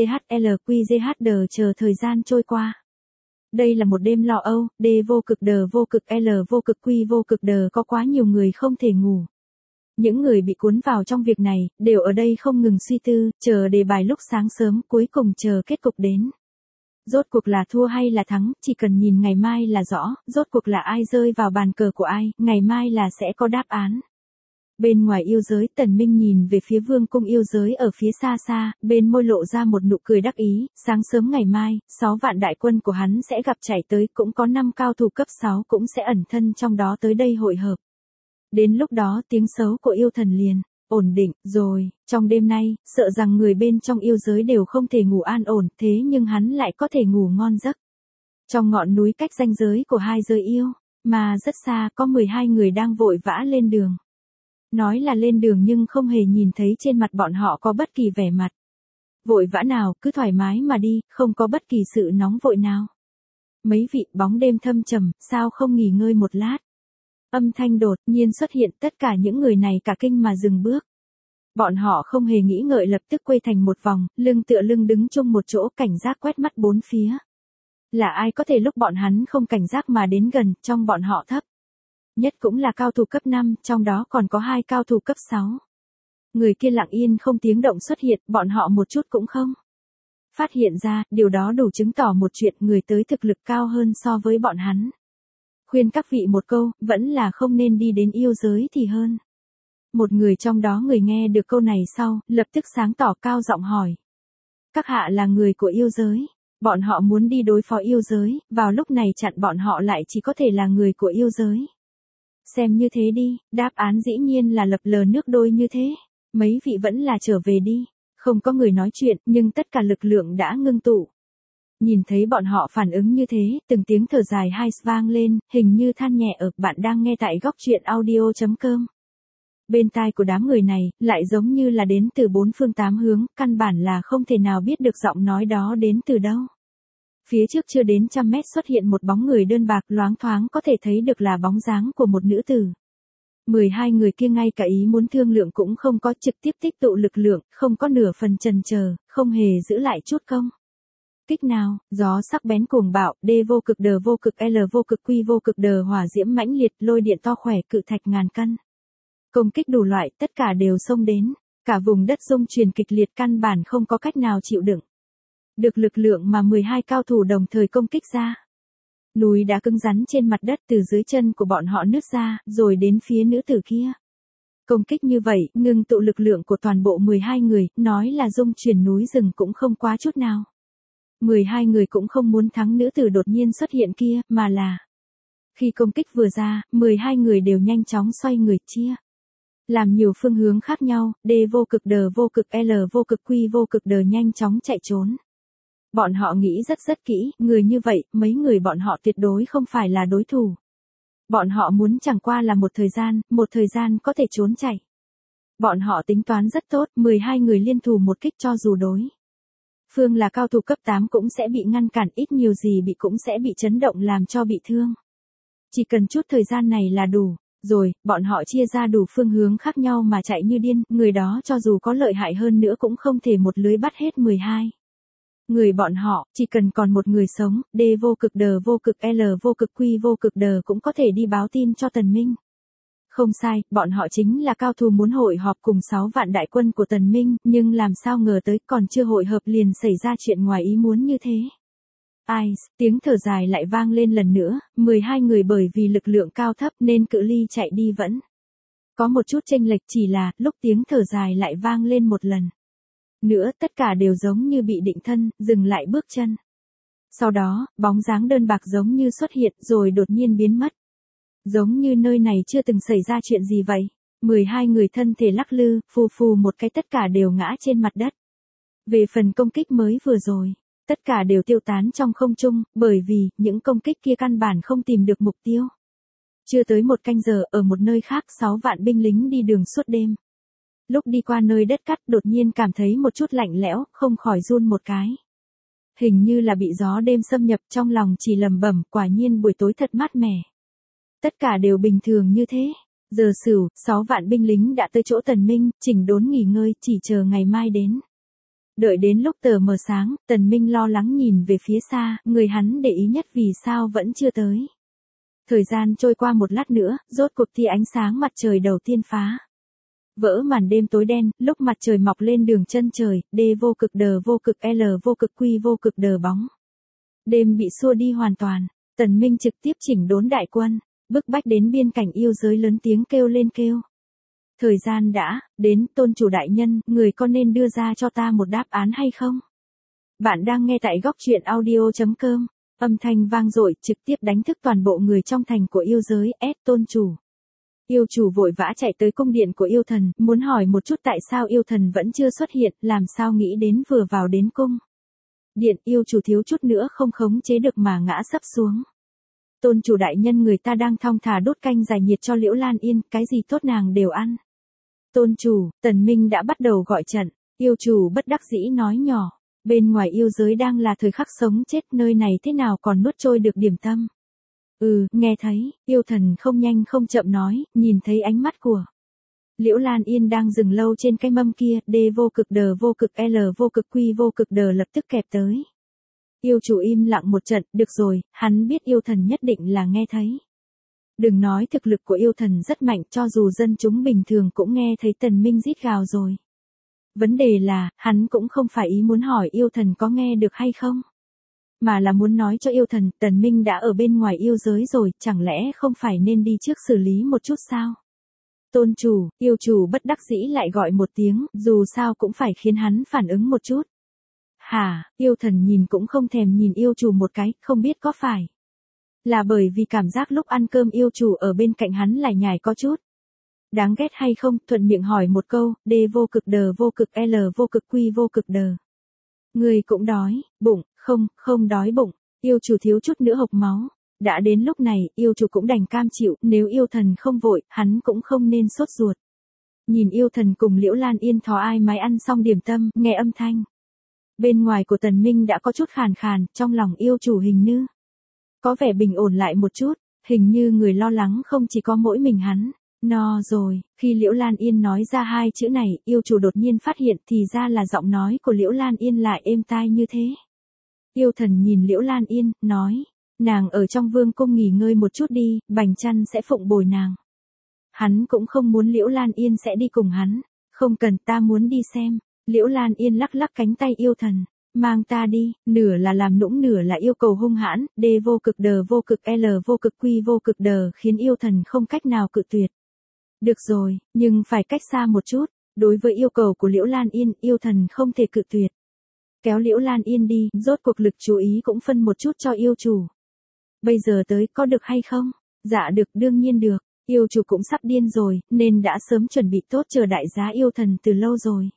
DGHLQGHD chờ thời gian trôi qua. Đây là một đêm lo âu, D vô cực đờ vô cực L vô cực quy vô cực đờ, có quá nhiều người không thể ngủ. Những người bị cuốn vào trong việc này, đều ở đây không ngừng suy tư, chờ đề bài lúc sáng sớm, cuối cùng chờ kết cục đến. Rốt cuộc là thua hay là thắng, chỉ cần nhìn ngày mai là rõ, rốt cuộc là ai rơi vào bàn cờ của ai, ngày mai là sẽ có đáp án. Bên ngoài yêu giới, Tần Minh nhìn về phía vương cung yêu giới ở phía xa xa, bên môi lộ ra một nụ cười đắc ý. Sáng sớm ngày mai, 6 vạn đại quân của hắn sẽ gặp chạy tới, cũng có 5 cao thủ cấp 6 cũng sẽ ẩn thân trong đó tới đây hội hợp. Đến lúc đó tiếng xấu của yêu thần liền ổn định rồi. Trong đêm nay, sợ rằng người bên trong yêu giới đều không thể ngủ an ổn, thế nhưng hắn lại có thể ngủ ngon giấc. Trong ngọn núi cách ranh giới của hai giới yêu, mà rất xa, có 12 người đang vội vã lên đường. Nói là lên đường nhưng không hề nhìn thấy trên mặt bọn họ có bất kỳ vẻ mặt vội vã nào, cứ thoải mái mà đi, không có bất kỳ sự nóng vội nào. Mấy vị, bóng đêm thâm trầm, sao không nghỉ ngơi một lát? Âm thanh đột nhiên xuất hiện, tất cả những người này cả kinh mà dừng bước. Bọn họ không hề nghĩ ngợi lập tức quay thành một vòng, lưng tựa lưng đứng chung một chỗ, cảnh giác quét mắt bốn phía. Là ai có thể lúc bọn hắn không cảnh giác mà đến gần, trong bọn họ thấp nhất cũng là cao thủ cấp 5, trong đó còn có 2 cao thủ cấp 6. Người kia lặng yên không tiếng động xuất hiện, bọn họ một chút cũng không phát hiện ra, điều đó đủ chứng tỏ một chuyện, người tới thực lực cao hơn so với bọn hắn. Khuyên các vị một câu, vẫn là không nên đi đến yêu giới thì hơn. Một người trong đó người nghe được câu này sau, lập tức sáng tỏ cao giọng hỏi. Các hạ là người của yêu giới. Bọn họ muốn đi đối phó yêu giới, vào lúc này chặn bọn họ lại chỉ có thể là người của yêu giới. Xem như thế đi, đáp án dĩ nhiên là lập lờ nước đôi như thế. Mấy vị vẫn là trở về đi. Không có người nói chuyện, nhưng tất cả lực lượng đã ngưng tụ. Nhìn thấy bọn họ phản ứng như thế, từng tiếng thở dài hai vang lên, hình như than nhẹ ở. Bạn đang nghe tại góc truyện audio.com. Bên tai của đám người này, lại giống như là đến từ bốn phương tám hướng, căn bản là không thể nào biết được giọng nói đó đến từ đâu. Phía trước chưa đến 100 mét xuất hiện một bóng người đơn bạc, loáng thoáng có thể thấy được là bóng dáng của một nữ tử. 12 người kia ngay cả ý muốn thương lượng cũng không có, trực tiếp tích tụ lực lượng, không có nửa phần chần chờ, không hề giữ lại chút công kích nào. Gió sắc bén cuồng bạo, D vô cực đờ vô cực L vô cực Q vô cực đờ, hỏa diễm mãnh liệt, lôi điện to khỏe, cự thạch ngàn cân. Công kích đủ loại, tất cả đều xông đến, cả vùng đất rung chuyển kịch liệt, căn bản không có cách nào chịu đựng được lực lượng mà 12 cao thủ đồng thời công kích ra. Núi đá cứng rắn trên mặt đất từ dưới chân của bọn họ nứt ra, rồi đến phía nữ tử kia. Công kích như vậy, ngưng tụ lực lượng của toàn bộ 12 người, nói là rung chuyển núi rừng cũng không quá chút nào. 12 người cũng không muốn thắng nữ tử đột nhiên xuất hiện kia, mà là khi công kích vừa ra, 12 người đều nhanh chóng xoay người chia làm nhiều phương hướng khác nhau, D vô cực đờ vô cực L vô cực Q vô cực đờ nhanh chóng chạy trốn. Bọn họ nghĩ rất kỹ, người như vậy, mấy người bọn họ tuyệt đối không phải là đối thủ. Bọn họ muốn chẳng qua là một thời gian có thể trốn chạy. Bọn họ tính toán rất tốt, 12 người liên thủ một kích cho dù đối phương là cao thủ cấp 8 cũng sẽ bị ngăn cản, ít nhiều gì bị cũng sẽ bị chấn động làm cho bị thương. Chỉ cần chút thời gian này là đủ. Rồi, bọn họ chia ra đủ phương hướng khác nhau mà chạy như điên, người đó cho dù có lợi hại hơn nữa cũng không thể một lưới bắt hết 12. Người bọn họ, chỉ cần còn một người sống, D vô cực đờ vô cực L vô cực Q vô cực đờ cũng có thể đi báo tin cho Tần Minh. Không sai, bọn họ chính là cao thủ muốn hội họp cùng 6 vạn đại quân của Tần Minh, nhưng làm sao ngờ tới còn chưa hội hợp liền xảy ra chuyện ngoài ý muốn như thế. Ai, tiếng thở dài lại vang lên lần nữa, 12 người bởi vì lực lượng cao thấp nên cự ly chạy đi vẫn có một chút chênh lệch, chỉ là lúc tiếng thở dài lại vang lên một lần nữa, tất cả đều giống như bị định thân, dừng lại bước chân. Sau đó, bóng dáng đơn bạc giống như xuất hiện rồi đột nhiên biến mất. Giống như nơi này chưa từng xảy ra chuyện gì vậy. 12 người thân thể lắc lư, phù phù một cái tất cả đều ngã trên mặt đất. Về phần công kích mới vừa rồi, tất cả đều tiêu tán trong không trung, bởi vì, những công kích kia căn bản không tìm được mục tiêu. Chưa tới một canh giờ, ở một nơi khác 6 vạn binh lính đi đường suốt đêm. Lúc đi qua nơi đất cắt đột nhiên cảm thấy một chút lạnh lẽo, không khỏi run một cái. Hình như là bị gió đêm xâm nhập, trong lòng chỉ lầm bẩm, quả nhiên buổi tối thật mát mẻ. Tất cả đều bình thường như thế. Giờ Sửu, 6 vạn binh lính đã tới chỗ Tần Minh, chỉnh đốn nghỉ ngơi, chỉ chờ ngày mai đến. Đợi đến lúc tờ mờ sáng, Tần Minh lo lắng nhìn về phía xa, người hắn để ý nhất vì sao vẫn chưa tới. Thời gian trôi qua một lát nữa, rốt cuộc tia ánh sáng mặt trời đầu tiên phá vỡ màn đêm tối đen, lúc mặt trời mọc lên đường chân trời, D vô cực đờ vô cực L vô cực Q vô cực đờ bóng. Đêm bị xua đi hoàn toàn, Tần Minh trực tiếp chỉnh đốn đại quân, bức bách đến biên cảnh yêu giới lớn tiếng kêu lên kêu. Thời gian đã đến, tôn chủ đại nhân, người có nên đưa ra cho ta một đáp án hay không? Bạn đang nghe tại góc truyện audio.com, âm thanh vang dội trực tiếp đánh thức toàn bộ người trong thành của yêu giới, tôn chủ. Yêu chủ vội vã chạy tới cung điện của yêu thần, muốn hỏi một chút tại sao yêu thần vẫn chưa xuất hiện, làm sao nghĩ đến vừa vào đến cung điện, yêu chủ thiếu chút nữa không khống chế được mà ngã sấp xuống. Tôn chủ đại nhân, người ta đang thong thả đốt canh giải nhiệt cho Liễu Lan Yên, cái gì tốt nàng đều ăn. Tôn chủ, Tần Minh đã bắt đầu gọi trận, yêu chủ bất đắc dĩ nói nhỏ, Bên ngoài yêu giới đang là thời khắc sống chết, nơi này thế nào còn nuốt trôi được điểm tâm. Nghe thấy, yêu thần không nhanh không chậm nói, nhìn thấy ánh mắt của Liễu Lan Yên đang dừng lâu trên cái mâm kia, D vô cực đờ vô cực L vô cực quy vô cực đờ lập tức kẹp tới. Yêu chủ im lặng một trận, được rồi, hắn biết yêu thần nhất định là nghe thấy. Đừng nói thực lực của yêu thần rất mạnh, cho dù dân chúng bình thường cũng nghe thấy Tần Minh rít gào rồi. Vấn đề là, hắn cũng không phải ý muốn hỏi yêu thần có nghe được hay không, mà là muốn nói cho yêu thần, Tần Minh đã ở bên ngoài yêu giới rồi, chẳng lẽ không phải nên đi trước xử lý một chút sao? Tôn chủ, yêu chủ bất đắc dĩ lại gọi một tiếng, dù sao cũng phải khiến hắn phản ứng một chút. Hả, yêu thần nhìn cũng không thèm nhìn yêu chủ một cái, không biết có phải là bởi vì cảm giác lúc ăn cơm yêu chủ ở bên cạnh hắn lại nhải có chút đáng ghét hay không, thuận miệng hỏi một câu, D vô cực đờ vô cực L vô cực quy vô cực đờ. Người cũng đói, bụng, không đói bụng, yêu chủ thiếu chút nữa hộc máu. Đã đến lúc này, yêu chủ cũng đành cam chịu, nếu yêu thần không vội, hắn cũng không nên sốt ruột. Nhìn yêu thần cùng Liễu Lan Yên thò ai mái ăn xong điểm tâm, nghe âm thanh bên ngoài của Tần Minh đã có chút khàn khàn, trong lòng yêu chủ hình như có vẻ bình ổn lại một chút, hình như người lo lắng không chỉ có mỗi mình hắn. No rồi, khi Liễu Lan Yên nói ra hai chữ này, yêu chủ đột nhiên phát hiện thì ra là giọng nói của Liễu Lan Yên lại êm tai như thế. Yêu thần nhìn Liễu Lan Yên, nói, nàng ở trong vương cung nghỉ ngơi một chút đi, Bành Chăn sẽ phụng bồi nàng. Hắn cũng không muốn Liễu Lan Yên sẽ đi cùng hắn, không cần, ta muốn đi xem. Liễu Lan Yên lắc lắc cánh tay yêu thần, mang ta đi, nửa là làm nũng nửa là yêu cầu hung hãn, D vô cực đờ vô cực L vô cực quy vô cực đờ khiến yêu thần không cách nào cự tuyệt. Được rồi, nhưng phải cách xa một chút, đối với yêu cầu của Liễu Lan Yên, yêu thần không thể cự tuyệt. Kéo Liễu Lan Yên đi, rốt cuộc lực chú ý cũng phân một chút cho yêu chủ. Bây giờ tới, có được hay không? Dạ được, đương nhiên được, yêu chủ cũng sắp điên rồi, nên đã sớm chuẩn bị tốt chờ đại giá yêu thần từ lâu rồi.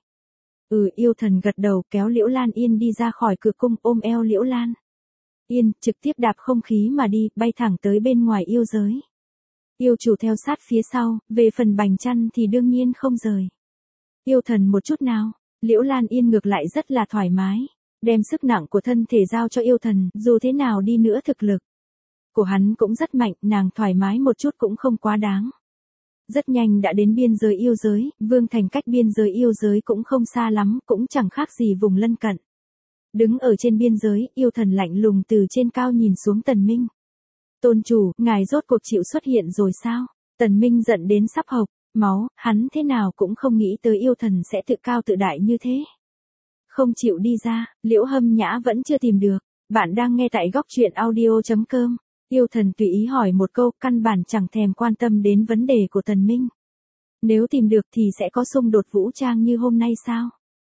Yêu thần gật đầu kéo Liễu Lan Yên đi ra khỏi cửa cung ôm eo Liễu Lan Yên, trực tiếp đạp không khí mà đi, bay thẳng tới bên ngoài yêu giới. Yêu chủ theo sát phía sau, về phần Bành Chăn thì đương nhiên không rời. Yêu thần một chút nào, Liễu Lan Yên ngược lại rất là thoải mái, đem sức nặng của thân thể giao cho yêu thần, dù thế nào đi nữa thực lực của hắn cũng rất mạnh, nàng thoải mái một chút cũng không quá đáng. Rất nhanh đã đến biên giới yêu giới, Vương Thành cách biên giới yêu giới cũng không xa lắm, cũng chẳng khác gì vùng lân cận. Đứng ở trên biên giới, yêu thần lạnh lùng từ trên cao nhìn xuống Tần Minh. Tôn chủ, ngài rốt cuộc chịu xuất hiện rồi sao? Tần Minh giận đến sắp hộc máu, hắn thế nào cũng không nghĩ tới yêu thần sẽ tự cao tự đại như thế. Không chịu đi ra, Liễu Hâm Nhã vẫn chưa tìm được. Bạn đang nghe tại góc truyện audio.com. Yêu thần tùy ý hỏi một câu, căn bản chẳng thèm quan tâm đến vấn đề của Tần Minh. Nếu tìm được thì sẽ có xung đột vũ trang như hôm nay sao?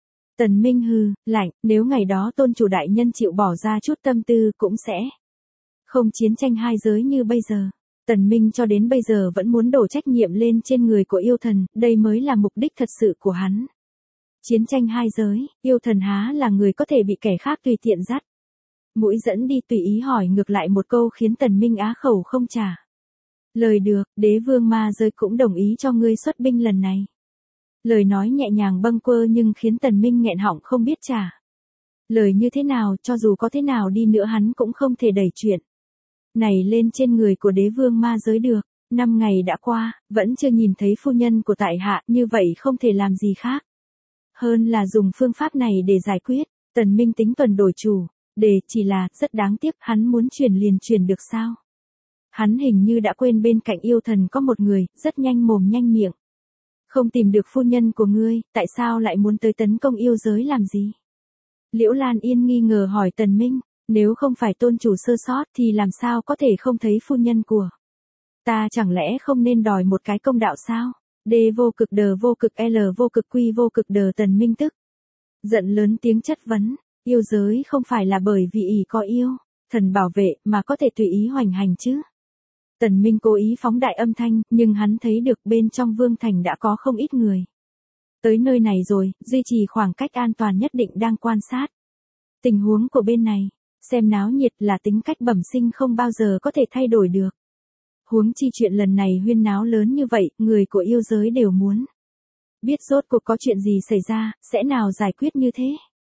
Tần Minh hừ, lạnh, nếu ngày đó tôn chủ đại nhân chịu bỏ ra chút tâm tư cũng sẽ không chiến tranh hai giới như bây giờ. Tần Minh cho đến bây giờ vẫn muốn đổ trách nhiệm lên trên người của yêu thần, đây mới là mục đích thật sự của hắn. Chiến tranh hai giới, yêu thần há là người có thể bị kẻ khác tùy tiện dắt mũi dẫn đi, tùy ý hỏi ngược lại một câu khiến Tần Minh á khẩu không trả lời được. Đế vương ma giới cũng đồng ý cho ngươi xuất binh lần này. Lời nói nhẹ nhàng bâng quơ nhưng khiến Tần Minh nghẹn họng không biết trả lời như thế nào, cho dù có thế nào đi nữa hắn cũng không thể đẩy chuyện này lên trên người của đế vương ma giới được. 5 ngày đã qua, vẫn chưa nhìn thấy phu nhân của tại hạ, như vậy không thể làm gì khác hơn là dùng phương pháp này để giải quyết. Tần Minh tính tuần đổi chủ, chỉ là, rất đáng tiếc, hắn muốn truyền liền truyền được sao? Hắn hình như đã quên bên cạnh yêu thần có một người, rất nhanh mồm nhanh miệng. Không tìm được phu nhân của ngươi, tại sao lại muốn tới tấn công yêu giới làm gì? Liễu Lan Yên nghi ngờ hỏi Tần Minh, nếu không phải tôn chủ sơ sót thì làm sao có thể không thấy phu nhân của ta, chẳng lẽ không nên đòi một cái công đạo sao? D vô cực đờ vô cực L vô cực quy vô cực đờ. Tần Minh tức giận lớn tiếng chất vấn, yêu giới không phải là bởi vì ỷ có yêu thần bảo vệ mà có thể tùy ý hoành hành chứ? Tần Minh cố ý phóng đại âm thanh, nhưng hắn thấy được bên trong Vương Thành đã có không ít người tới nơi này rồi, duy trì khoảng cách an toàn nhất định đang quan sát tình huống của bên này. Xem náo nhiệt là tính cách bẩm sinh không bao giờ có thể thay đổi được. Huống chi chuyện lần này huyên náo lớn như vậy, người của yêu giới đều muốn biết rốt cuộc có chuyện gì xảy ra, sẽ nào giải quyết như thế.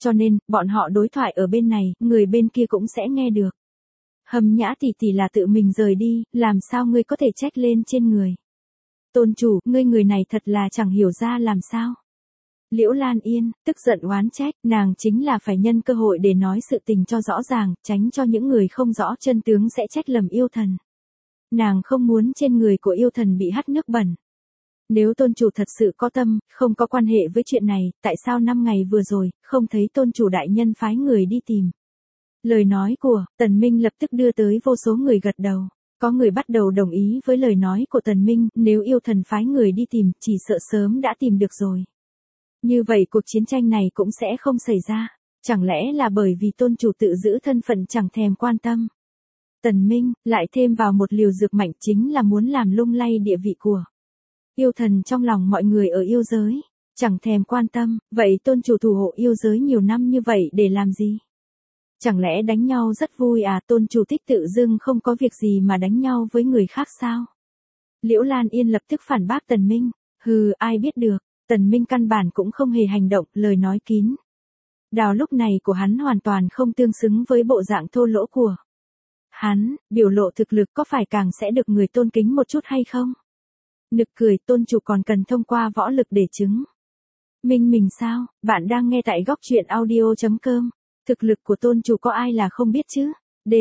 cho nên, bọn họ đối thoại ở bên này, người bên kia cũng sẽ nghe được. Hâm Nhã tỷ tỷ là tự mình rời đi, làm sao ngươi có thể trách lên trên người. Tôn chủ, ngươi người này thật là chẳng hiểu ra làm sao. Liễu Lan Yên, tức giận oán trách, nàng chính là phải nhân cơ hội để nói sự tình cho rõ ràng, tránh cho những người không rõ chân tướng sẽ trách lầm yêu thần. Nàng không muốn trên người của yêu thần bị hắt nước bẩn. Nếu tôn chủ thật sự có tâm, không có quan hệ với chuyện này, tại sao 5 ngày vừa rồi, không thấy tôn chủ đại nhân phái người đi tìm. Lời nói của Tần Minh lập tức đưa tới vô số người gật đầu. Có người bắt đầu đồng ý với lời nói của Tần Minh, nếu yêu thần phái người đi tìm, chỉ sợ sớm đã tìm được rồi. Như vậy cuộc chiến tranh này cũng sẽ không xảy ra. Chẳng lẽ là bởi vì tôn chủ tự giữ thân phận chẳng thèm quan tâm. Tần Minh, lại thêm vào một liều dược mạnh chính là muốn làm lung lay địa vị của yêu thần trong lòng mọi người ở yêu giới. Chẳng thèm quan tâm, vậy tôn chủ thủ hộ yêu giới nhiều năm như vậy để làm gì? Chẳng lẽ đánh nhau rất vui à, tôn chủ thích tự dưng không có việc gì mà đánh nhau với người khác sao? Liễu Lan Yên lập tức phản bác Tần Minh, hừ, ai biết được, Tần Minh căn bản cũng không hề hành động, lời nói kín. Đào lúc này của hắn hoàn toàn không tương xứng với bộ dạng thô lỗ của hắn, biểu lộ thực lực có phải càng sẽ được người tôn kính một chút hay không? Nực cười, tôn chủ còn cần thông qua võ lực để chứng minh mình sao? Bạn đang nghe tại góc truyện audio.com. Thực lực của tôn chủ có ai là không biết chứ?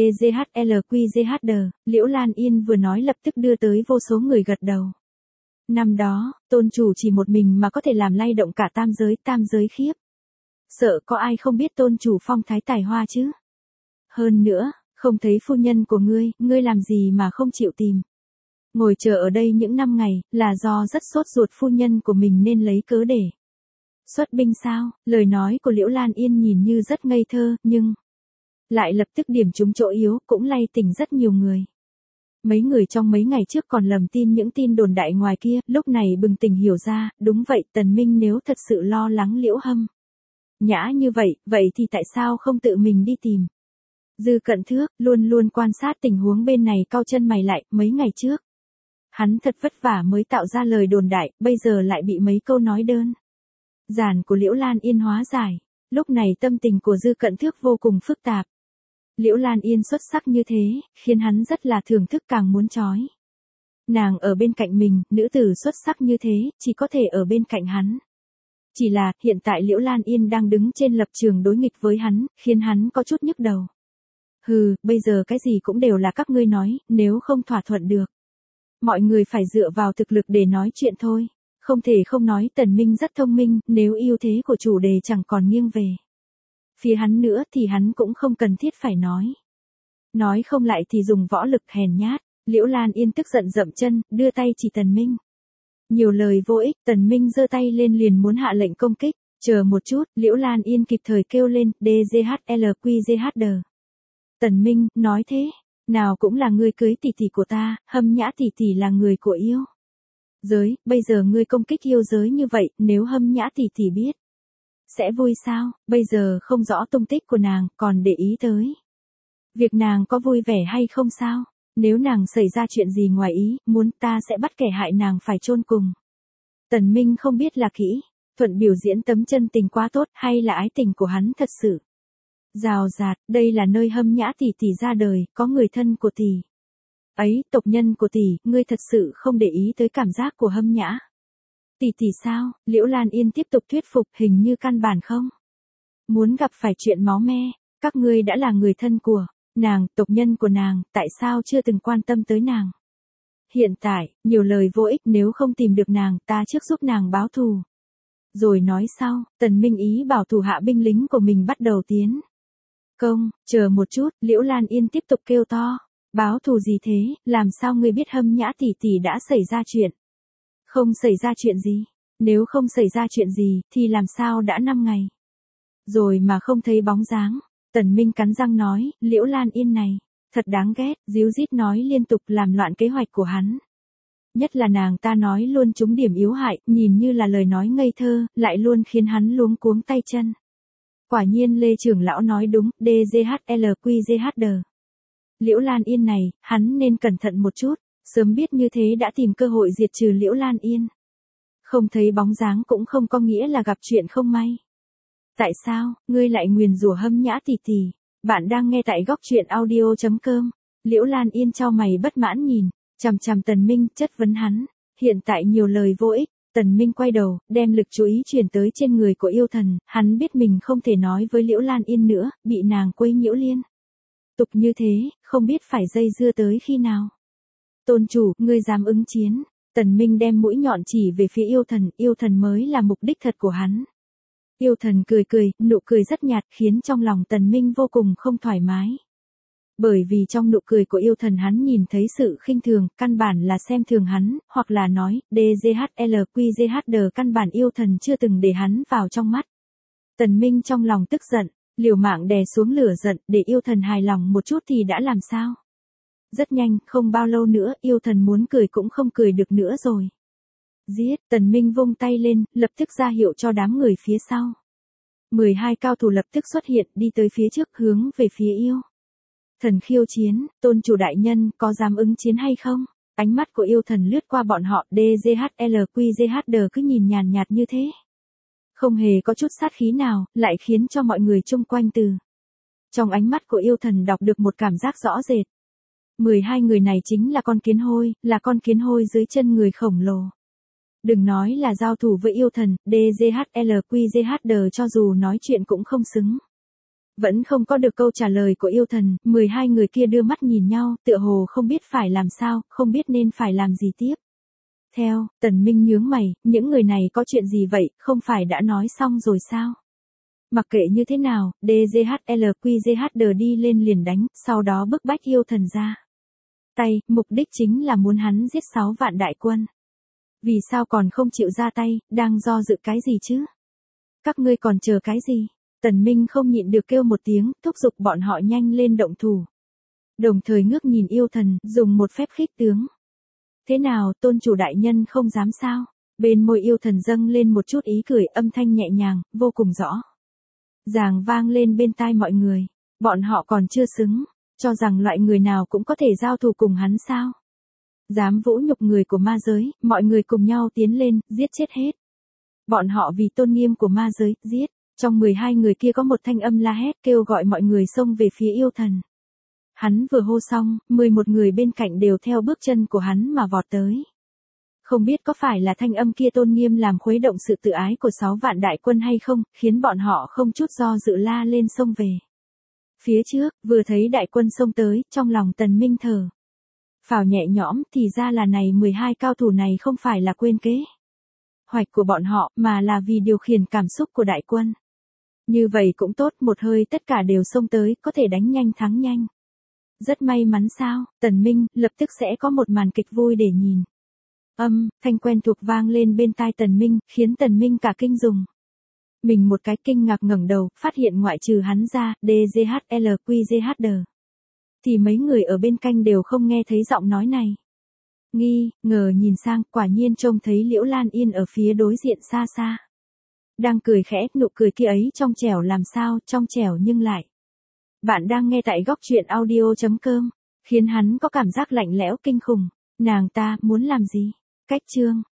DGHLQGHD, Liễu Lan Yên vừa nói lập tức đưa tới vô số người gật đầu. Năm đó, tôn chủ chỉ một mình mà có thể làm lay động cả tam giới khiếp. Sợ có ai không biết tôn chủ phong thái tài hoa chứ? Hơn nữa, không thấy phu nhân của ngươi làm gì mà không chịu tìm. Ngồi chờ ở đây những năm ngày, là do rất sốt ruột phu nhân của mình nên lấy cớ để xuất binh sao? Lời nói của Liễu Lan Yên nhìn như rất ngây thơ, nhưng lại lập tức điểm trúng chỗ yếu, cũng lay tỉnh rất nhiều người. Mấy người trong mấy ngày trước còn lầm tin những tin đồn đại ngoài kia, lúc này bừng tỉnh hiểu ra, đúng vậy, Tần Minh nếu thật sự lo lắng Liễu Hâm Nhã như vậy thì tại sao không tự mình đi tìm? Dư Cận Thước, luôn luôn quan sát tình huống bên này cau chân mày lại, mấy ngày trước. Hắn thật vất vả mới tạo ra lời đồn đại, bây giờ lại bị mấy câu nói đơn giản của Liễu Lan Yên hóa giải. Lúc này tâm tình của Dư Cận Thước vô cùng phức tạp. Liễu Lan Yên xuất sắc như thế, khiến hắn rất là thưởng thức càng muốn chói. Nàng ở bên cạnh mình, nữ tử xuất sắc như thế, chỉ có thể ở bên cạnh hắn. Chỉ là, hiện tại Liễu Lan Yên đang đứng trên lập trường đối nghịch với hắn, khiến hắn có chút nhức đầu. Hừ, bây giờ cái gì cũng đều là các ngươi nói, nếu không thỏa thuận được. Mọi người phải dựa vào thực lực để nói chuyện thôi. Không thể không nói Tần Minh rất thông minh, nếu ưu thế của chủ đề chẳng còn nghiêng về phía hắn nữa thì hắn cũng không cần thiết phải nói. Nói không lại thì dùng võ lực hèn nhát. Liễu Lan Yên tức giận dậm chân, đưa tay chỉ Tần Minh. Nhiều lời vô ích, Tần Minh giơ tay lên liền muốn hạ lệnh công kích. Chờ một chút, Liễu Lan Yên kịp thời kêu lên, DGHLQGHD. Tần Minh, nói thế, nào cũng là ngươi cưới tỷ tỷ của ta, Hâm Nhã tỷ tỷ là người của yêu giới, bây giờ ngươi công kích yêu giới như vậy, nếu Hâm Nhã tỷ tỷ biết, sẽ vui sao? Bây giờ không rõ tung tích của nàng, còn để ý tới việc nàng có vui vẻ hay không sao? Nếu nàng xảy ra chuyện gì ngoài ý, muốn ta sẽ bắt kẻ hại nàng phải chôn cùng. Tần Minh không biết là kỹ thuận biểu diễn tấm chân tình quá tốt hay là ái tình của hắn thật sự rào rạt, đây là nơi Hâm Nhã tỷ tỷ ra đời, có người thân của tỷ ấy, tộc nhân của tỷ, ngươi thật sự không để ý tới cảm giác của Hâm Nhã tỷ tỷ sao? Liễu Lan Yên tiếp tục thuyết phục, hình như căn bản không muốn gặp phải chuyện máu me. Các ngươi đã là người thân của nàng, tộc nhân của nàng, tại sao chưa từng quan tâm tới nàng? Hiện tại, nhiều lời vô ích, nếu không tìm được nàng, ta trước giúp nàng báo thù. Rồi nói sau, Tần Minh ý bảo thủ hạ binh lính của mình bắt đầu tiến công. Chờ một chút, Liễu Lan Yên tiếp tục kêu to. Báo thù gì thế, làm sao ngươi biết Hâm Nhã tỷ tỷ đã xảy ra chuyện? Không xảy ra chuyện gì? Nếu không xảy ra chuyện gì, thì làm sao đã 5 ngày rồi mà không thấy bóng dáng? Tần Minh cắn răng nói, Liễu Lan Yên này, thật đáng ghét, díu dít nói liên tục làm loạn kế hoạch của hắn. Nhất là nàng ta nói luôn trúng điểm yếu hại, nhìn như là lời nói ngây thơ, lại luôn khiến hắn luống cuống tay chân. Quả nhiên Lê trưởng lão nói đúng, DGHLQGHD. Liễu Lan Yên này, hắn nên cẩn thận một chút, sớm biết như thế đã tìm cơ hội diệt trừ Liễu Lan Yên. Không thấy bóng dáng cũng không có nghĩa là gặp chuyện không may. Tại sao, ngươi lại nguyền rủa Hâm Nhã tỷ tỷ? Bạn đang nghe tại góc truyện audio.com. Liễu Lan Yên chau mày bất mãn nhìn, chằm chằm Tần Minh, chất vấn hắn. Hiện tại nhiều lời vô ích, Tần Minh quay đầu, đem lực chú ý chuyển tới trên người của yêu thần, hắn biết mình không thể nói với Liễu Lan Yên nữa, bị nàng quấy nhiễu liên tục như thế, không biết phải dây dưa tới khi nào. Tôn chủ, ngươi dám ứng chiến. Tần Minh đem mũi nhọn chỉ về phía yêu thần mới là mục đích thật của hắn. Yêu thần cười cười, nụ cười rất nhạt khiến trong lòng Tần Minh vô cùng không thoải mái. Bởi vì trong nụ cười của yêu thần hắn nhìn thấy sự khinh thường, căn bản là xem thường hắn, hoặc là nói, DGHLQGHD căn bản yêu thần chưa từng để hắn vào trong mắt. Tần Minh trong lòng tức giận, liều mạng đè xuống lửa giận, để yêu thần hài lòng một chút thì đã làm sao? Rất nhanh, không bao lâu nữa, yêu thần muốn cười cũng không cười được nữa rồi. Giết, Tần Minh vung tay lên, lập tức ra hiệu cho đám người phía sau. 12 cao thủ lập tức xuất hiện, đi tới phía trước hướng về phía yêu thần khiêu chiến. Tôn chủ đại nhân, có dám ứng chiến hay không? Ánh mắt của yêu thần lướt qua bọn họ, DGHLQGHD cứ nhìn nhàn nhạt như thế. Không hề có chút sát khí nào, lại khiến cho mọi người chung quanh từ trong ánh mắt của yêu thần đọc được một cảm giác rõ rệt. 12 người này chính là con kiến hôi, là con kiến hôi dưới chân người khổng lồ. Đừng nói là giao thủ với yêu thần, DGHLQGHD cho dù nói chuyện cũng không xứng. Vẫn không có được câu trả lời của yêu thần, 12 người kia đưa mắt nhìn nhau, tựa hồ không biết phải làm sao, không biết nên phải làm gì tiếp. Theo, Tần Minh nhướng mày, những người này có chuyện gì vậy, không phải đã nói xong rồi sao? Mặc kệ như thế nào, DGHLQGHD đi lên liền đánh, sau đó bức bách yêu thần ra tay, mục đích chính là muốn hắn giết 6 vạn đại quân. Vì sao còn không chịu ra tay, đang do dự cái gì chứ? Các ngươi còn chờ cái gì? Tần Minh không nhịn được kêu một tiếng, thúc giục bọn họ nhanh lên động thủ. Đồng thời ngước nhìn yêu thần, dùng một phép khích tướng. Thế nào, tôn chủ đại nhân không dám sao? Bên môi yêu thần dâng lên một chút ý cười, âm thanh nhẹ nhàng, vô cùng rõ ràng vang lên bên tai mọi người. Bọn họ còn chưa xứng, cho rằng loại người nào cũng có thể giao thủ cùng hắn sao? Dám vũ nhục người của ma giới, mọi người cùng nhau tiến lên, giết chết hết. Bọn họ vì tôn nghiêm của ma giới, giết. Trong 12 người kia có một thanh âm la hét kêu gọi mọi người xông về phía yêu thần. Hắn vừa hô xong, 11 người bên cạnh đều theo bước chân của hắn mà vọt tới. Không biết có phải là thanh âm kia tôn nghiêm làm khuấy động sự tự ái của 6 vạn đại quân hay không, khiến bọn họ không chút do dự la lên xông về. Phía trước, vừa thấy đại quân xông tới, trong lòng Tần Minh thở phào nhẹ nhõm, thì ra là này 12 cao thủ này không phải là quên kế hoạch của bọn họ, mà là vì điều khiển cảm xúc của đại quân. Như vậy cũng tốt, một hơi tất cả đều xông tới, có thể đánh nhanh thắng nhanh. Rất may mắn sao, Tần Minh, lập tức sẽ có một màn kịch vui để nhìn. Thanh quen thuộc vang lên bên tai Tần Minh, khiến Tần Minh cả kinh dùng mình một cái, kinh ngạc ngẩng đầu, phát hiện ngoại trừ hắn ra, DGHLQGHD thì mấy người ở bên cạnh đều không nghe thấy giọng nói này. Nghi ngờ nhìn sang, quả nhiên trông thấy Liễu Lan Yên ở phía đối diện xa xa. Đang cười khẽ, nụ cười kia ấy trong trẻo làm sao, trong trẻo nhưng lại. Bạn đang nghe tại góc truyện audio.com, khiến hắn có cảm giác lạnh lẽo kinh khủng. Nàng ta muốn làm gì? Cách chương